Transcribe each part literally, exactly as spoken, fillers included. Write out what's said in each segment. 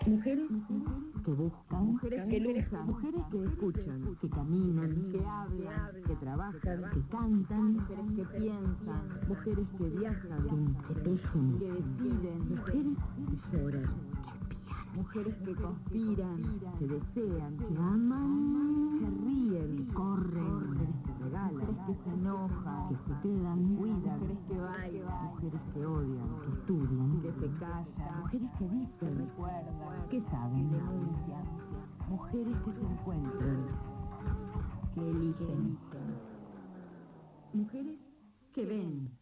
Mujeres que buscan, mujeres que luchan, mujeres que escuchan, que caminan, que hablan, que trabajan, que cantan, mujeres que piensan, mujeres que viajan, que tejen, que deciden, mujeres que lloran, mujeres que conspiran, que desean, que aman, que ríen, que corren, mujeres que regalan, mujeres que se enojan, que se quedan, cuidan, mujeres que bailan, mujeres que odian, que estudian, que se callan, mujeres que que dicen, recuerdan, que saben, que denuncian, mujeres que se encuentran, que eligen, mujeres que ven.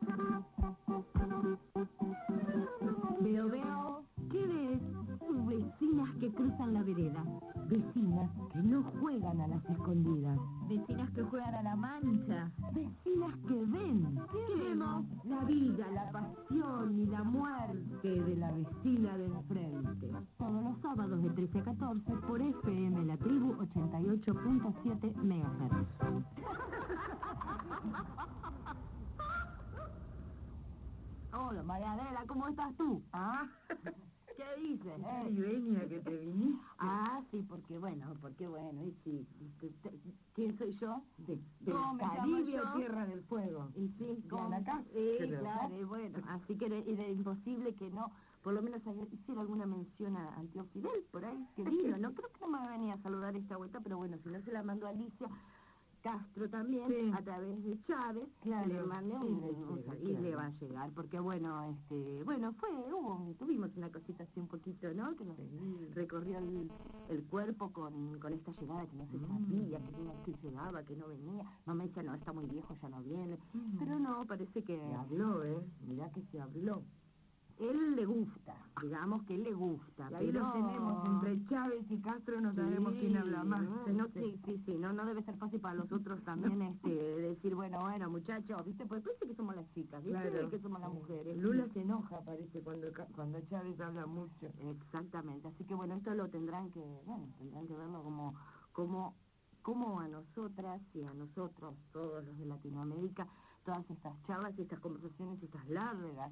Veo, veo, ¿Qué ves? Vecinas que cruzan la vereda, vecinas que no juegan a las escondidas, vecinas que juegan a la mancha, vecinas que ven. ¿Qué vemos? La vida, la pasión y la muerte de la vecina de enfrente. Todos los sábados de trece a catorce por F M La Tribu ochenta y ocho punto siete megahertz. Hola, María Adela, ¿cómo estás tú? ¿Ah? ¿Qué dices? ¿Qué Eh? ribeña que te viniste? Ah, sí, porque bueno, porque bueno, y sí, te- te- ¿quién soy yo? De, de ¿Cómo me Caribe llamo o yo? Tierra del Fuego. Y sí, De ¿cómo? Anacá. Sí, Pero- claro, y bueno, así que era, era imposible que no, por lo menos haya- hiciera alguna mención a, al tío Fidel, por ahí, que vino, no creo que no me venía a saludar esta vuelta, pero bueno, si no se la mandó a Alicia Castro también, Sí. a través de Chávez, Claro, le mandé un, y le un- llega, y claro. le va a llegar, porque bueno, este, bueno, fue, hubo, tuvimos una cosita así un poquito, ¿no? Que nos Sí. recorrió el, el cuerpo con, con esta llegada que no se Mm. sabía, que, no- que llegaba, que no venía. Mamá decía, no, está muy viejo, ya no viene. Mm. Pero no, parece que Se habló, ¿eh? Mirá que se habló. él le gusta, digamos que él le gusta. Y ahí pero... lo tenemos, entre Chávez y Castro no Sí, sabemos quién habla más. no, no, sí, sí, sí, no, no debe ser fácil para los otros también este, decir, bueno, bueno, muchachos, ¿viste? Pues parece que somos las chicas, ¿viste? Claro. Que somos las mujeres. Lula se enoja, parece, cuando, Ca- cuando Chávez habla mucho. Exactamente, así que bueno, esto lo tendrán que, bueno, tendrán que verlo como, como, como a nosotras y a nosotros, todos los de Latinoamérica, todas estas charlas, estas conversaciones, estas largas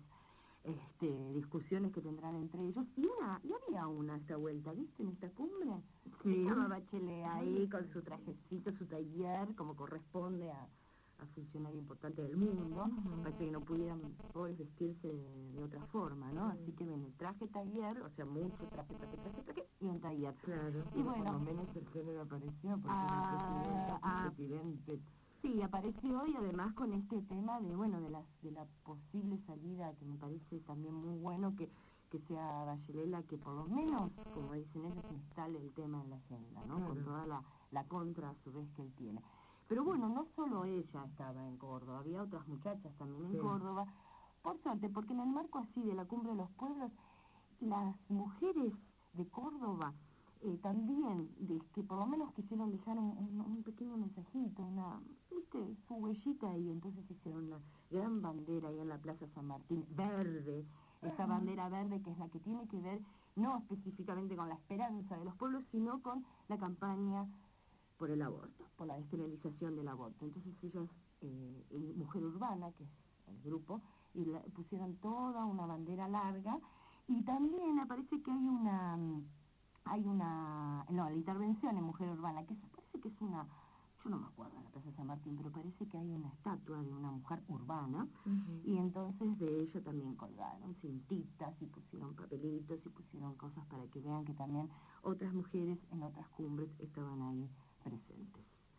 este, discusiones que tendrán entre ellos. Y una, y había una esta vuelta, ¿viste? En esta cumbre. Sí. Estaba Bachelet ahí con su trajecito, su taller, como corresponde a, a funcionario importante del mundo. Ujú. Parece que no pudieran pobres vestirse de, de otra forma, ¿no? Así que viene traje, taller, o sea, mucho traje, traje, traje, traje, y un taller. Claro, Y bueno, por lo menos el género apareció, porque Ah, ah. el presidente, presidente sí, apareció y además con este tema de, bueno, de las de la posible salida, que me parece también muy bueno que, que sea Bachelet la que por lo menos, como dicen ellos, instale el tema en la agenda, ¿no? Claro. Con toda la, la contra a su vez que él tiene. Pero bueno, no solo ella estaba en Córdoba, había otras muchachas también en Sí. Córdoba, por suerte, porque en el marco así de la Cumbre de los Pueblos, las mujeres de Córdoba eh, también, de, que por lo menos quisieron dejar un, un, un pequeño mensajito, una, viste, su huellita, y entonces hicieron una gran bandera ahí en la Plaza San Martín, verde, esa bandera verde que es la que tiene que ver no específicamente con la esperanza de los pueblos, sino con la campaña por el aborto, por la despenalización del aborto. Entonces ellas, eh, en Mujer Urbana, que es el grupo, y la, pusieron toda una bandera larga, y también aparece que hay una, hay una, no, la intervención en Mujer Urbana, que es, parece que es una, yo no me acuerdo en la Plaza San Martín, pero parece que hay una estatua de una mujer urbana, Ujú. y entonces de ella también colgaron cintitas y pusieron papelitos y pusieron cosas para que vean que también otras mujeres en otras cumbres estaban ahí presentes.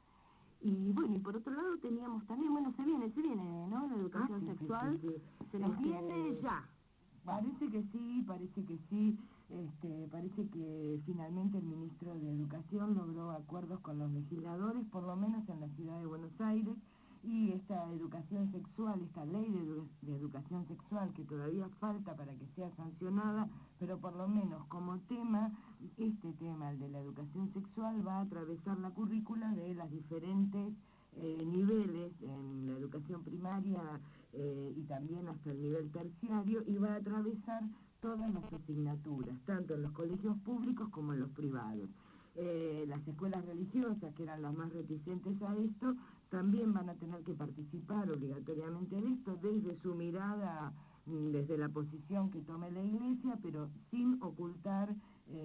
Y bueno, y por otro lado teníamos también, bueno, se viene, se viene, ¿no? La educación Ah, sí, sí, sexual, sí, sí. se nos Este, viene ya. Parece que sí, parece que sí. Este, parece que finalmente el ministro de Educación logró acuerdos con los legisladores, por lo menos en la ciudad de Buenos Aires, y esta educación sexual, esta ley de, edu- de educación sexual que todavía falta para que sea sancionada, pero por lo menos como tema, este tema, el de la educación sexual, va a atravesar la currícula de las diferentes eh, niveles en la educación primaria eh, y también hasta el nivel terciario, y va a atravesar todas las asignaturas, tanto en los colegios públicos como en los privados. Eh, las escuelas religiosas, que eran las más reticentes a esto, también van a tener que participar obligatoriamente de esto, desde su mirada, mm, desde la posición que tome la Iglesia, pero sin ocultar eh,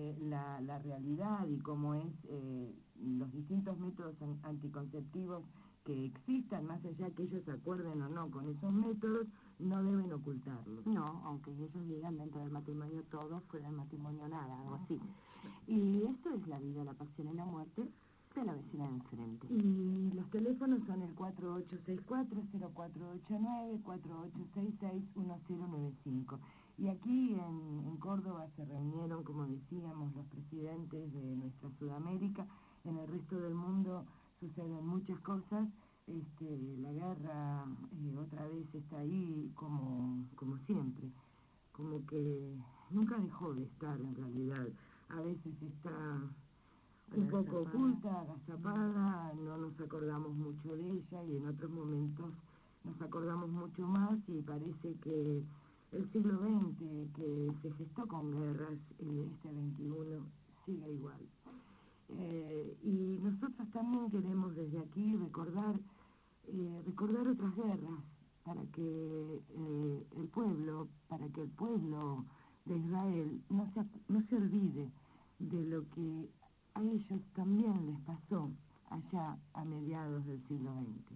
realidad y cómo es eh, los distintos métodos anticonceptivos que existan, más allá que ellos acuerden o no con esos métodos, no deben ocultarlos. No, aunque ellos digan dentro del matrimonio todo, fuera del matrimonio nada, algo así. Y esto es la vida, la pasión y la muerte de la vecina de enfrente. Y los teléfonos son el cuatro ocho seis cuatro, cero cuatro ocho nueve, cuatro ocho seis seis, uno cero nueve cinco. Y aquí en, en Córdoba se reunieron, como decíamos, los presidentes de nuestra Sudamérica. En el resto del mundo suceden muchas cosas. Este, la guerra eh, otra vez está ahí como, como siempre, como que nunca dejó de estar en realidad. A veces está un poco oculta, agazapada, no nos acordamos mucho de ella, y en otros momentos nos acordamos mucho más, y parece que el siglo veinte, que se gestó con guerras, y este veintiuno sigue igual. Eh, y nosotros también queremos desde aquí recordar, eh, recordar otras guerras, para que eh, el pueblo, para que el pueblo de Israel no se, no se olvide de lo que a ellos también les pasó allá a mediados del siglo veinte.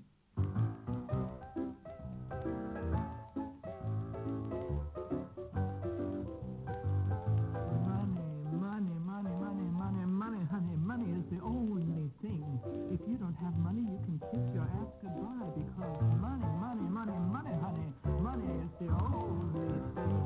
Money, money, money, money, money, honey, money is the only thing. If you don't have money, you can kiss your ass goodbye, because money, money, money, money, honey, money is the only thing.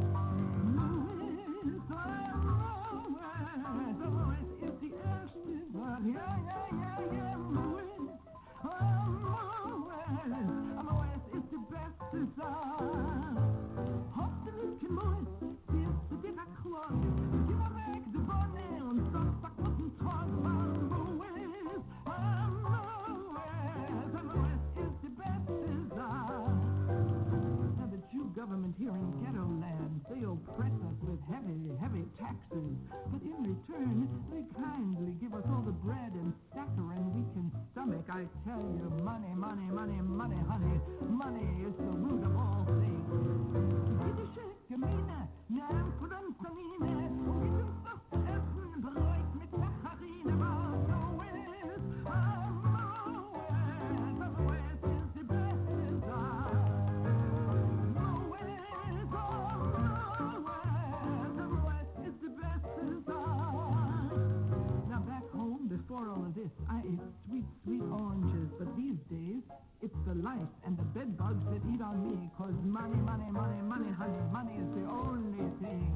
Yeah, yeah, yeah, yeah, Louis. Oh, Louis. Louis is the best design. Hast du nicht gemusst, siehst du dir da klar. Gib mir weg die Bonne und Sonntag auf den Tag. Louis, oh, Louis. Louis is the best design. Now the Jew government here in ghetto land, they oppress us with heavy, heavy taxes. But in return, they kindly give us all the bread and saccharin we can stomach. I tell you, money, money, money, money, honey, money is the root of all things. Jüdische Gemeine, nahm Konstanine, und gibt uns das zu essen, Brot mit Saccharin, aber Louis, oh, Louis, Louis is the best design. Louis, oh, Louis, Louis is the best design. Now back home, before all of this, I ate sweet, sweet oranges, but these days, it's the lice and the bed bugs that eat on me, 'cause money, money, money, money, honey, money is the only thing.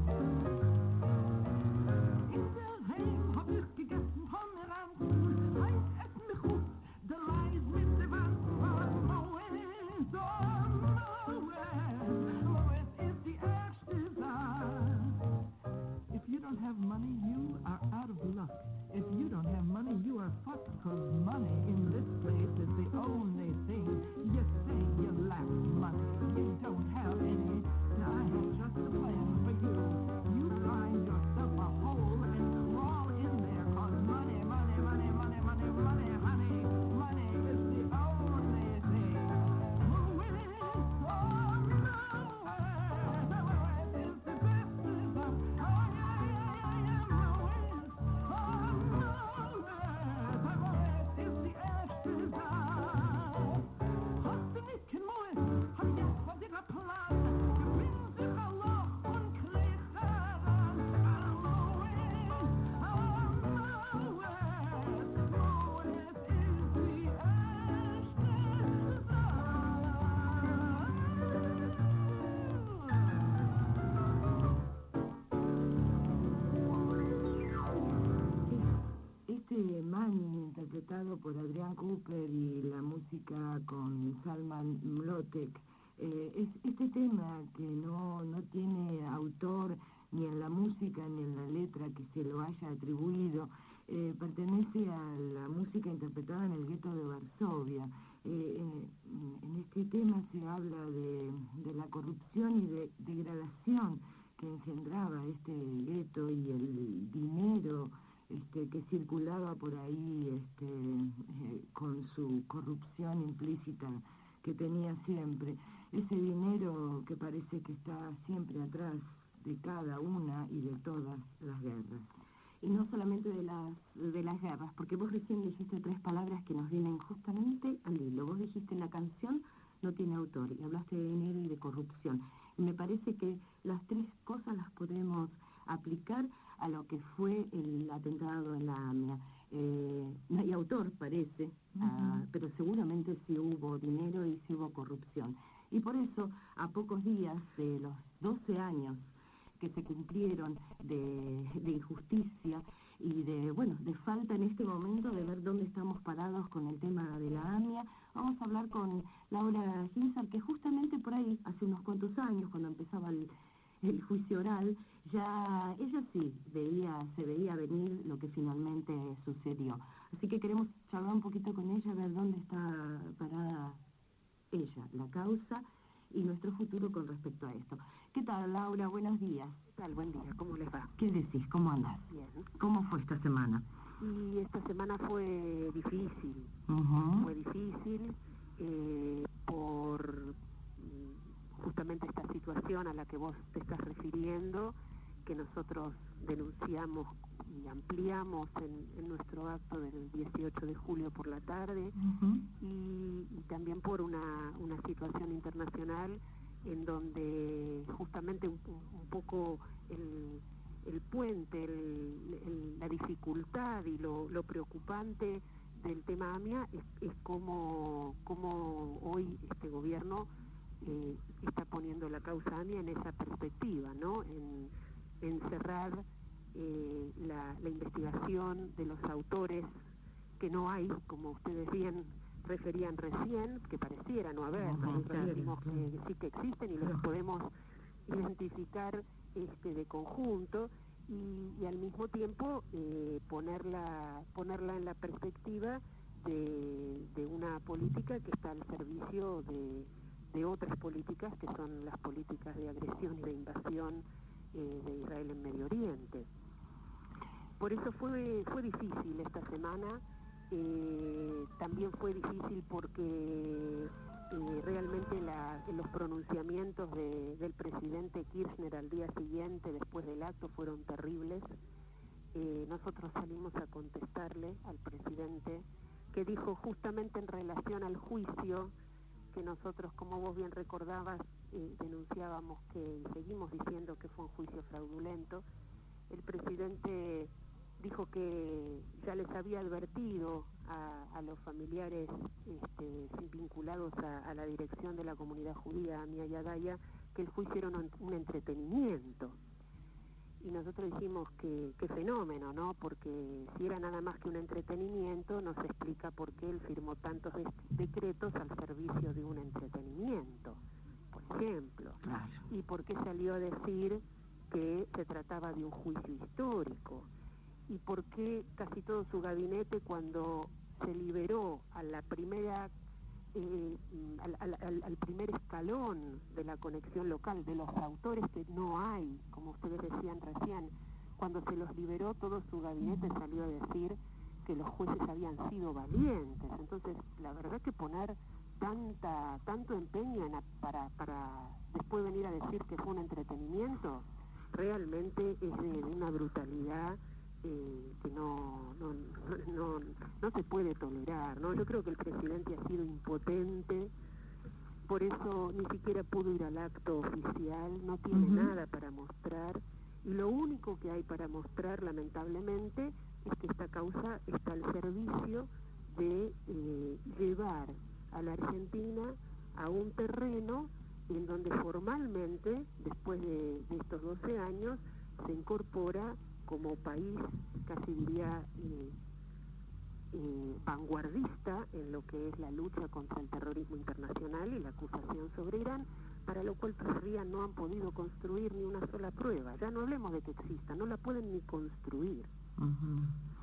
In Berlin hab ich gegessen Pomeranzen, ein Essen mich gut, der Leis mit der Wanzen. Louis, oh, Louis, Louis is the erste Sache. If you don't have money, you are out of luck. If you don't have money, you are fucked, 'cause money in this place is the only thing. You say you lack money, you don't have any. Now I have just a plan for you. You find yourself a hole and crawl in there, 'cause money, money, money, money, money, money, honey, money is the only thing. Louis, oh, Louis, Louis is the best design. Oh, yeah, yeah, yeah, yeah, Louis, oh, Louis, Louis is the erste Sache. Hast du nicht gemusst, hab jetzt von dir Plan. Gewinn sich ein Loch und krieg heran. Louis, oh, Louis, Louis is the erste Sache. Este Money, interpretado por Adrián Cooper, y la música con Salman Mlotek, eh, es este tema que no, no tiene autor ni en la música ni en la letra que se lo haya atribuido, eh, pertenece a la música interpretada en el gueto de Varsovia. Eh, en, en este tema se habla de, de la corrupción y de degradación que engendraba este gueto, y el dinero Este, que circulaba por ahí este, eh, con su corrupción implícita que tenía siempre. Ese dinero que parece que está siempre atrás de cada una y de todas las guerras. y no solamente de las, de las guerras, porque vos recién dijiste tres palabras que nos vienen justamente al hilo. Vos dijiste la canción no tiene autor y hablaste de dinero y de corrupción. Y me parece que las tres cosas las podemos aplicar a lo que fue el atentado en la AMIA. Eh, no hay autor, parece, uh-huh. uh, pero seguramente sí hubo dinero y sí hubo corrupción. Y por eso, a pocos días de los doce años que se cumplieron de, de injusticia y de, bueno, de falta en este momento de ver dónde estamos parados con el tema de la AMIA, vamos a hablar con Laura Ginzar, que justamente por ahí, hace unos cuantos años, cuando empezaba el, el juicio oral, ya ella sí veía, se veía venir lo que finalmente sucedió. Así que queremos charlar un poquito con ella, ver dónde está parada ella, la causa y nuestro futuro con respecto a esto. ¿Qué tal, Laura? Buenos días. ¿Qué tal? Buen día. ¿Cómo les va? ¿Qué decís? ¿Cómo andás? Bien. ¿Cómo fue esta semana? Y esta semana fue difícil. Uh-huh. Fue difícil eh, por justamente esta situación a la que vos te estás refiriendo, que nosotros denunciamos y ampliamos en, en nuestro acto del dieciocho de julio por la tarde, uh-huh. y, y también por una, una situación internacional en donde justamente un, un poco el, el puente, el, el, la dificultad y lo, lo preocupante del tema AMIA es, es cómo, cómo hoy este gobierno eh, está poniendo la causa AMIA en esa perspectiva, ¿no? En, en cerrar eh, la, la investigación de los autores, que no hay, como ustedes bien referían recién, que pareciera no haber, uh-huh, nosotros claro, decimos claro. que sí que existen y los Claro. podemos identificar este, de conjunto, y, y al mismo tiempo eh, ponerla, ponerla en la perspectiva de, de una política que está al servicio de, de otras políticas, que son las políticas de agresión y de invasión eh, de Israel en Medio Oriente. Por eso fue, fue difícil esta semana. Eh, también fue difícil porque eh, realmente la, los pronunciamientos de, del presidente Kirchner al día siguiente, después del acto, fueron terribles. Eh, nosotros salimos a contestarle al presidente, que dijo justamente en relación al juicio, que nosotros, como vos bien recordabas, eh, denunciábamos que, y seguimos diciendo que fue un juicio fraudulento. El presidente dijo que ya les había advertido a, a los familiares este, vinculados a, a la dirección de la comunidad judía, AMIA y Adaya, que el juicio era un, un entretenimiento. Y nosotros dijimos que, que fenómeno, ¿no? Porque si era nada más que un entretenimiento, nos explica por qué él firmó tantos de- decretos al servicio de un entretenimiento, por ejemplo. Claro. Y por qué salió a decir que se trataba de un juicio histórico. Y por qué casi todo su gabinete, cuando se liberó a la primera, eh, al, al, al, al primer escalón de la conexión local, de los autores que no hay, como ustedes decían recién, cuando se los liberó, todo su gabinete salió a decir que los jueces habían sido valientes. Entonces, la verdad que poner tanta tanto empeño en a, para, para después venir a decir que fue un entretenimiento, realmente es de, de una brutalidad Eh, que no, no, no, no se puede tolerar, ¿no? Yo creo que el presidente ha sido impotente, por eso ni siquiera pudo ir al acto oficial, no tiene Uh-huh. nada para mostrar, y lo único que hay para mostrar, lamentablemente, es que esta causa está al servicio de eh, llevar a la Argentina a un terreno en donde formalmente, después de, de estos doce años, se incorpora como país, casi diría, eh, eh, vanguardista en lo que es la lucha contra el terrorismo internacional y la acusación sobre Irán, para lo cual todavía no han podido construir ni una sola prueba. Ya no hablemos de que exista, no la pueden ni construir. Uh-huh.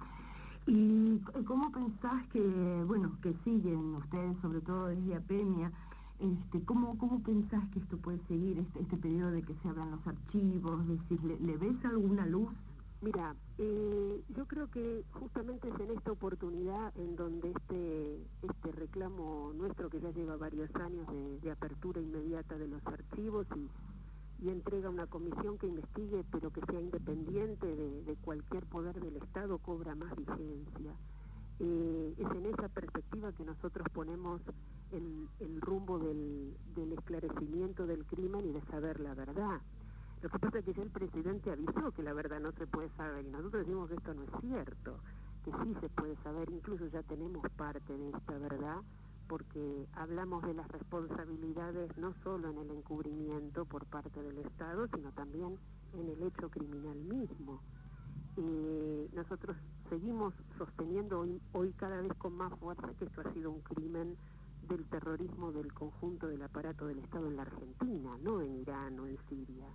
¿Y cómo pensás que, bueno, que siguen ustedes, sobre todo desde APEMIA, este, ¿cómo, cómo pensás que esto puede seguir, este, este periodo de que se abran los archivos? Es decir, ¿le, le ves alguna luz? Mira, eh, yo creo que justamente es en esta oportunidad en donde este este reclamo nuestro, que ya lleva varios años de, de apertura inmediata de los archivos y, y entrega una comisión que investigue, pero que sea independiente de, de cualquier poder poder del Estado cobra más vigencia. Eh, es en esa perspectiva que nosotros ponemos el, el rumbo del, del esclarecimiento del crimen y de saber la verdad. Lo que pasa es que ya el presidente avisó que la verdad no se puede saber, y nosotros decimos que esto no es cierto, que sí se puede saber, incluso ya tenemos parte de esta verdad, porque hablamos de las responsabilidades no solo en el encubrimiento por parte del Estado, sino también en el hecho criminal mismo. Eh, nosotros seguimos sosteniendo hoy, hoy cada vez con más fuerza que esto ha sido un crimen del terrorismo del conjunto del aparato del Estado en la Argentina, no en Irán o en Siria.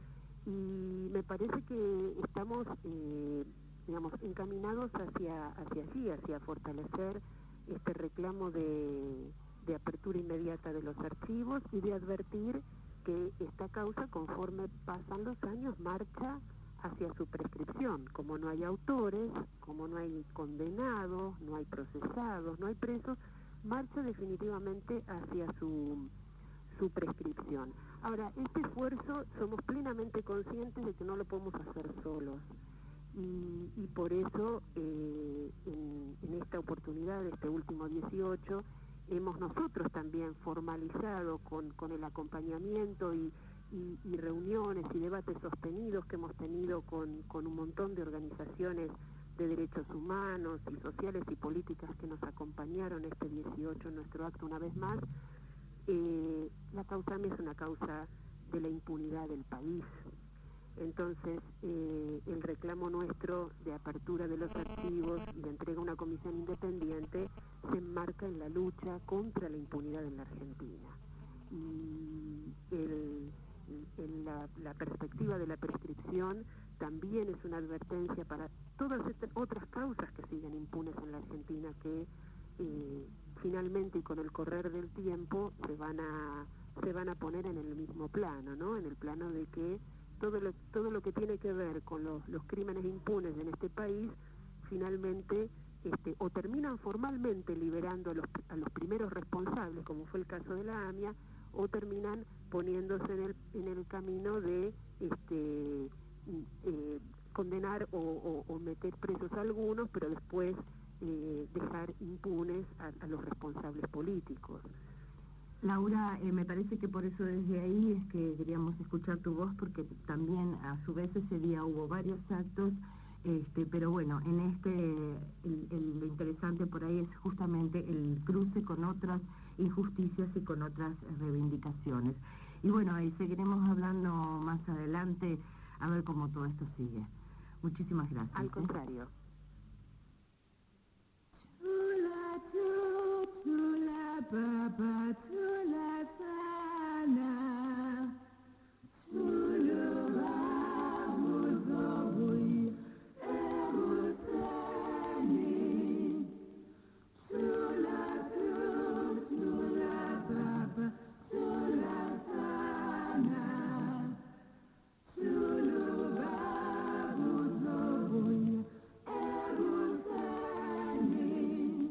Y me parece que estamos, eh, digamos, encaminados hacia, hacia allí, hacia fortalecer este reclamo de, de apertura inmediata de los archivos y de advertir que esta causa, conforme pasan los años, marcha hacia su prescripción. Como no hay autores, como no hay condenados, no hay procesados, no hay presos, marcha definitivamente hacia su, su prescripción. Ahora, este esfuerzo somos plenamente conscientes de que no lo podemos hacer solos. Y, y por eso, eh, en, en esta oportunidad, de este último dieciocho, hemos nosotros también formalizado con, con el acompañamiento y, y, y reuniones y debates sostenidos que hemos tenido con, con un montón de organizaciones de derechos humanos y sociales y políticas que nos acompañaron este dieciocho en nuestro acto una vez más. Eh, la causa A M I es una causa de la impunidad del país. Entonces, eh, el reclamo nuestro de apertura de los archivos y de entrega a una comisión independiente se enmarca en la lucha contra la impunidad en la Argentina. Y el, el, la, la perspectiva de la prescripción también es una advertencia para todas estas otras causas que siguen impunes en la Argentina, que eh, finalmente y con el correr del tiempo se van a se van a poner en el mismo plano, ¿no? En el plano de que todo lo, todo lo que tiene que ver con los, los crímenes impunes en este país, finalmente, este, o terminan formalmente liberando a los, a los primeros responsables, como fue el caso de la AMIA, o terminan poniéndose en el, en el camino de este, eh, condenar o, o, o meter presos a algunos, pero después eh, dejar impunes a, a los responsables políticos. Laura, eh, me parece que por eso desde ahí es que queríamos escuchar tu voz, porque también a su vez ese día hubo varios actos, este, pero bueno, en este el, el, lo interesante por ahí es justamente el cruce con otras injusticias y con otras reivindicaciones. Y bueno, ahí seguiremos hablando más adelante a ver cómo todo esto sigue. Muchísimas gracias. Al ¿eh? contrario. Papa chula sana, chulu rabuzowi, eruseni, chula chula chula papa chula sana, chulu rabuzowi, eruseni.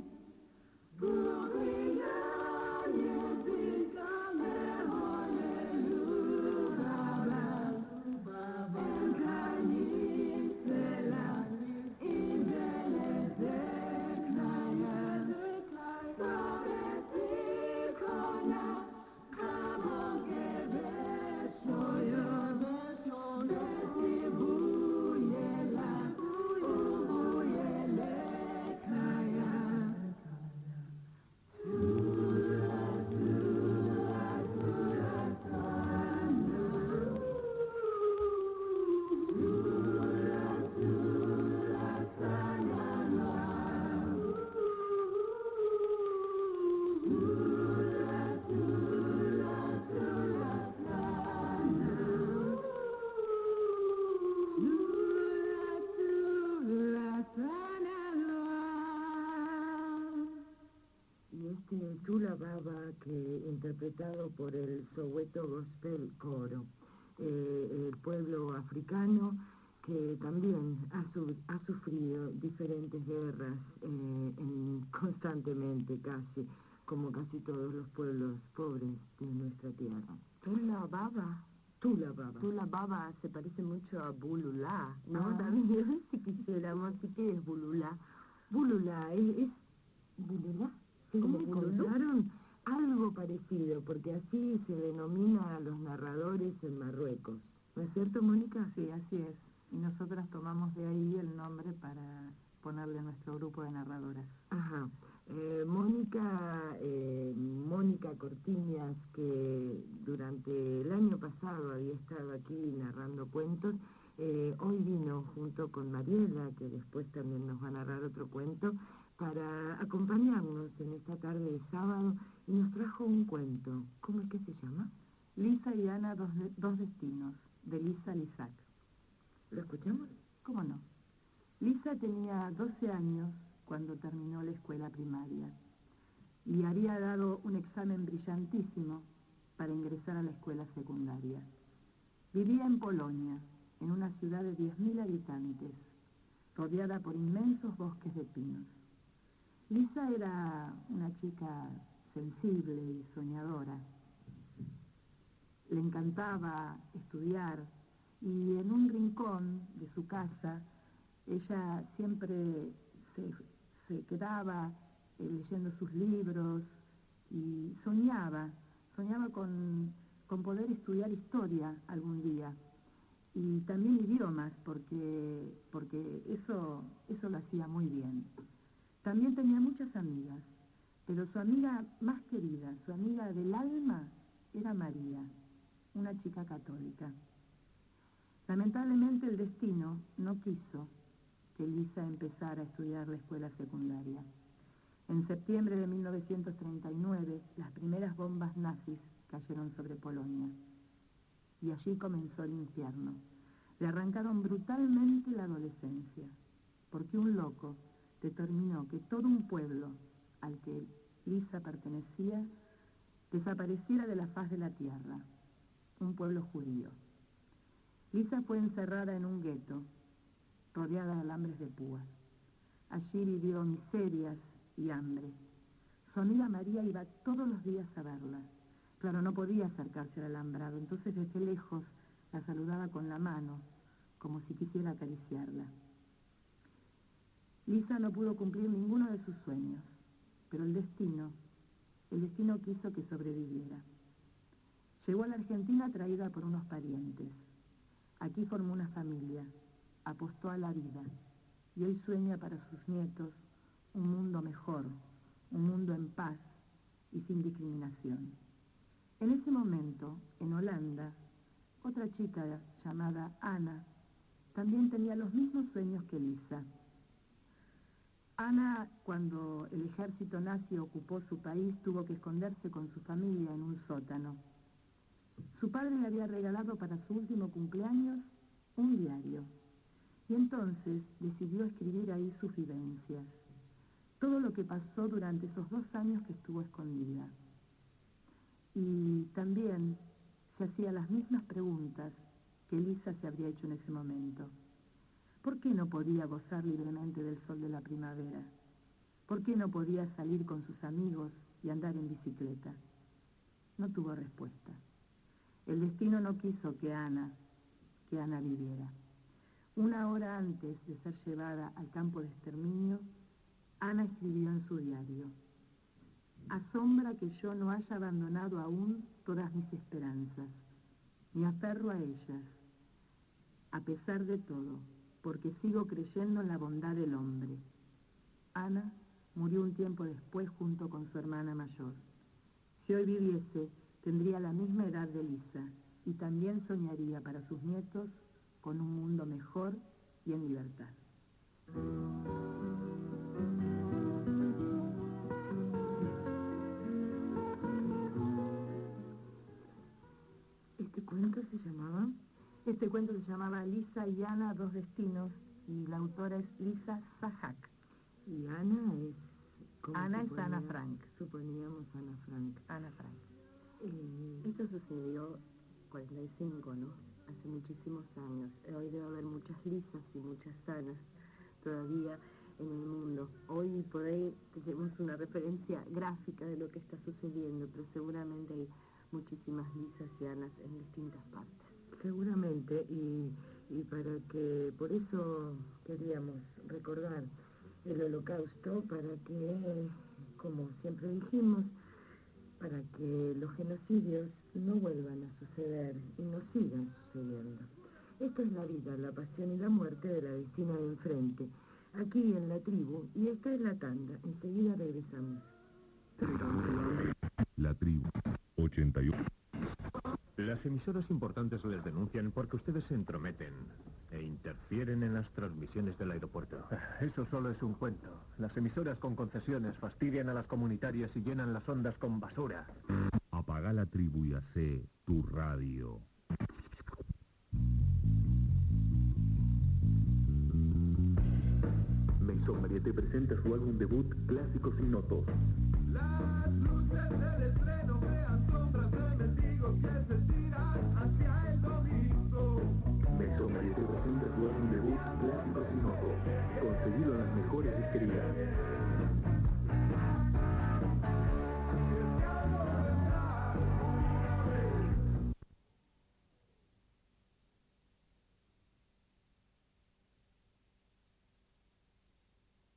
Chula Baba, que interpretado por el Soweto Gospel Coro, eh, el pueblo africano que también ha, su, ha sufrido diferentes guerras eh, en, constantemente, casi, como casi todos los pueblos pobres de nuestra tierra. Tula Baba. Tula Baba. Tula Baba se parece mucho a Bululá, ¿no? Ah. También, si dice la música es bululá. Bululá, ¿es, es bululá? ¿Se Como me bululú? contaron algo parecido, porque así se denomina a los narradores en Marruecos. ¿No es cierto, Mónica? Sí, así es. Y nosotras tomamos de ahí el nombre para ponerle a nuestro grupo de narradoras. Ajá. Eh, Mónica, eh, Mónica Cortiñas, que durante el año pasado había estado aquí narrando cuentos, eh, hoy vino junto con Mariela, que después también nos va a narrar otro cuento, para acompañarnos en esta tarde de sábado, y nos trajo un cuento. ¿Cómo es que se llama? Lisa y Ana, dos, de- dos destinos, de Lisa Lisac. ¿Lo escuchamos? ¿Cómo no? Lisa tenía doce años cuando terminó la escuela primaria y había dado un examen brillantísimo para ingresar a la escuela secundaria. Vivía en Polonia, en una ciudad de diez mil habitantes, rodeada por inmensos bosques de pinos. Lisa era una chica sensible y soñadora. Le encantaba estudiar y en un rincón de su casa ella siempre se, se quedaba eh, leyendo sus libros y soñaba, soñaba con, con poder estudiar historia algún día y también idiomas porque, porque eso, eso lo hacía muy bien. También tenía muchas amigas, pero su amiga más querida, su amiga del alma, era María, una chica católica. Lamentablemente el destino no quiso que Lisa empezara a estudiar la escuela secundaria. En septiembre de mil novecientos treinta y nueve, las primeras bombas nazis cayeron sobre Polonia. Y allí comenzó el infierno. Le arrancaron brutalmente la adolescencia, porque un loco determinó que todo un pueblo al que Lisa pertenecía desapareciera de la faz de la tierra, un pueblo judío. Lisa fue encerrada en un gueto, rodeada de alambres de púas. Allí vivió miserias y hambre. Su amiga María iba todos los días a verla. Claro, no podía acercarse al alambrado, entonces desde lejos la saludaba con la mano, como si quisiera acariciarla. Lisa no pudo cumplir ninguno de sus sueños, pero el destino, el destino quiso que sobreviviera. Llegó a la Argentina traída por unos parientes. Aquí formó una familia, apostó a la vida, y hoy sueña para sus nietos un mundo mejor, un mundo en paz y sin discriminación. En ese momento, en Holanda, otra chica llamada Ana también tenía los mismos sueños que Lisa. Ana, cuando el ejército nazi ocupó su país, tuvo que esconderse con su familia en un sótano. Su padre le había regalado para su último cumpleaños un diario, y entonces decidió escribir ahí sus vivencias, todo lo que pasó durante esos dos años que estuvo escondida. Y también se hacía las mismas preguntas que Lisa se habría hecho en ese momento. ¿Por qué no podía gozar libremente del sol de la primavera? ¿Por qué no podía salir con sus amigos y andar en bicicleta? No tuvo respuesta. El destino no quiso que Ana, que Ana viviera. Una hora antes de ser llevada al campo de exterminio, Ana escribió en su diario: asombra que yo no haya abandonado aún todas mis esperanzas. Me aferro a ellas, a pesar de todo, porque sigo creyendo en la bondad del hombre. Ana murió un tiempo después junto con su hermana mayor. Si hoy viviese, tendría la misma edad de Lisa y también soñaría para sus nietos con un mundo mejor y en libertad. ¿Este cuento se llamaba? Este cuento se llamaba Lisa y Ana, dos destinos, y la autora es Lisa Sahak. Y Ana es... ¿cómo Ana es suponía- Ana Frank. Suponíamos Ana Frank. Ana Frank. Eh, Esto sucedió cuarenta y cinco, ¿no? Hace muchísimos años. Hoy debe haber muchas Lisas y muchas Anas todavía en el mundo. Hoy por ahí tenemos una referencia gráfica de lo que está sucediendo, pero seguramente hay muchísimas Lisas y Anas en distintas partes. seguramente, y, y para que, por eso queríamos recordar el Holocausto, para que, como siempre dijimos, para que los genocidios no vuelvan a suceder y no sigan sucediendo. Esta es la vida, la pasión y la muerte de la vecina de enfrente, aquí en la tribu, y esta es la tanda. Enseguida regresamos. La tribu, ochenta y uno. Las emisoras importantes les denuncian porque ustedes se entrometen e interfieren en las transmisiones del aeropuerto. Eso solo es un cuento. Las emisoras con concesiones fastidian a las comunitarias y llenan las ondas con basura. Apaga la tribu y hace tu radio. Maison Marieté presenta su álbum debut Clásicos y Notos. Las luces del estreno crean sombras de mendigos que se tiran hacia el domingo. Maison Marieté presenta su álbum debut Clásicos y Notos, conseguido en las mejores disquerías.